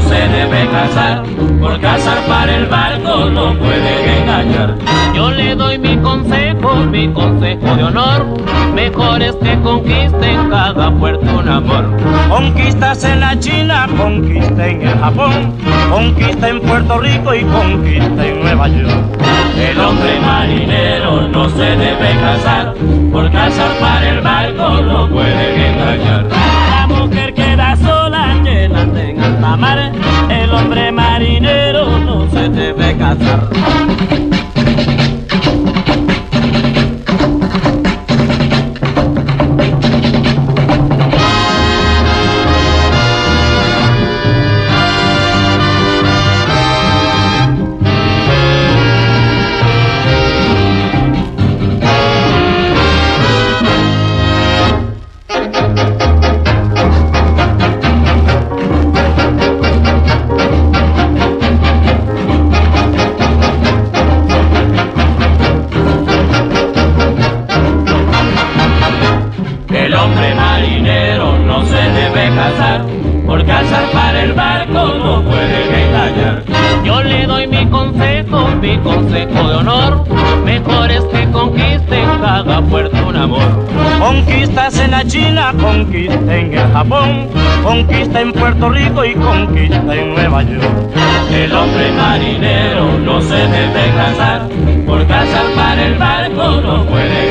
se debe casar, por casar para el barco no puede engañar. Yo le doy mi consejo de honor, mejor es que conquiste en cada puerto un amor. Conquistas en la China, conquista en el Japón, conquista en Puerto Rico y conquista en Nueva York. El hombre marinero no se debe casar, por casar para el barco no puede engañar. La mujer queda sola, que la tenga alta mar, el hombre marinero no se debe casar. El hombre marinero no se debe casar, por casar para el barco no puede engañar. Yo le doy mi consejo de honor, mejor es que conquiste en cada puerto un amor. Conquistas en la China, conquista en el Japón, conquista en Puerto Rico y conquista en Nueva York. El hombre marinero no se debe casar, por casar para el barco no puede